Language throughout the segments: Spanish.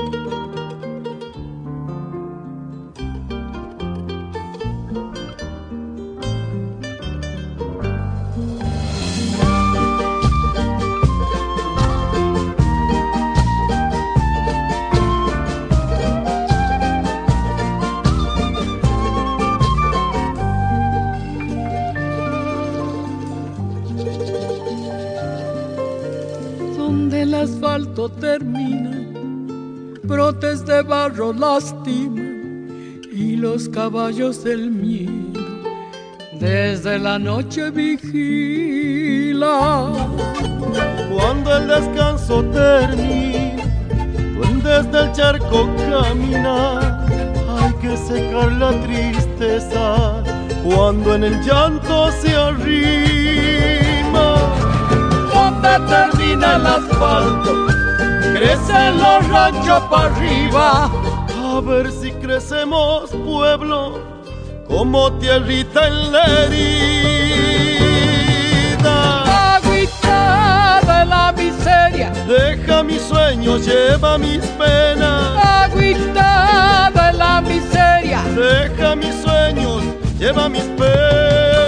Donde el asfalto termina, brotes de barro lastiman y los caballos del miedo desde la noche vigilan. Cuando el descanso termina, duendes del charco caminan, hay que secar la tristeza cuando en el llanto se arrima. Donde termina el asfalto, crecen los ranchos para arriba. A ver si crecemos, pueblo, como tierrita en la herida. Agüita de la miseria, deja mis sueños, lleva mis penas. Agüita de la miseria, deja mis sueños, lleva mis penas.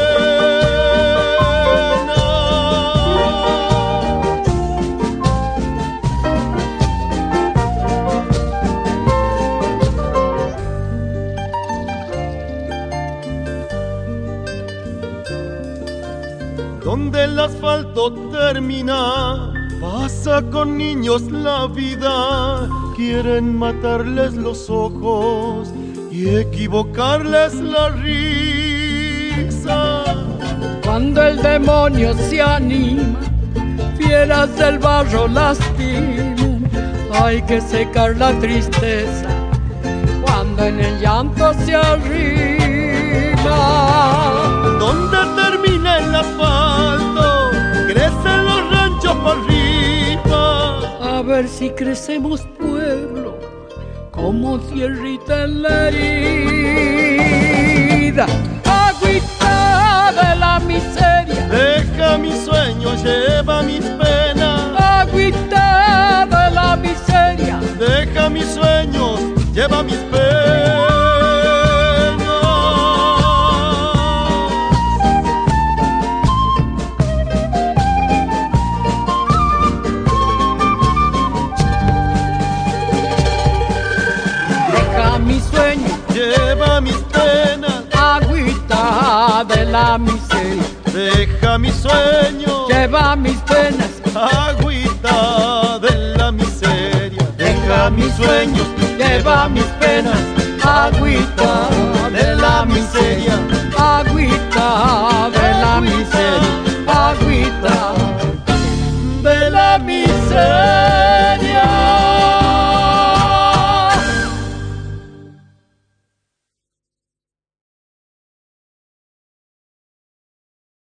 Donde el asfalto termina, pasa con niños la vida. Quieren matarles los ojos y equivocarles la risa. Cuando el demonio se anima, fieras del barro lastiman. Hay que secar la tristeza cuando en el llanto se arrima. Donde termina el asfalto, crecen los ranchos por arriba. A ver si crecemos, pueblo, como tierrita en la herida. Agüita de la miseria, deja mis sueños, lleva mis penas. Agüita de la miseria, deja mis sueños, lleva mis penas. Lleva mis penas, agüita de la miseria. Deja mis sueños, lleva mis penas, agüita de la miseria. Deja mis sueños, lleva mis penas.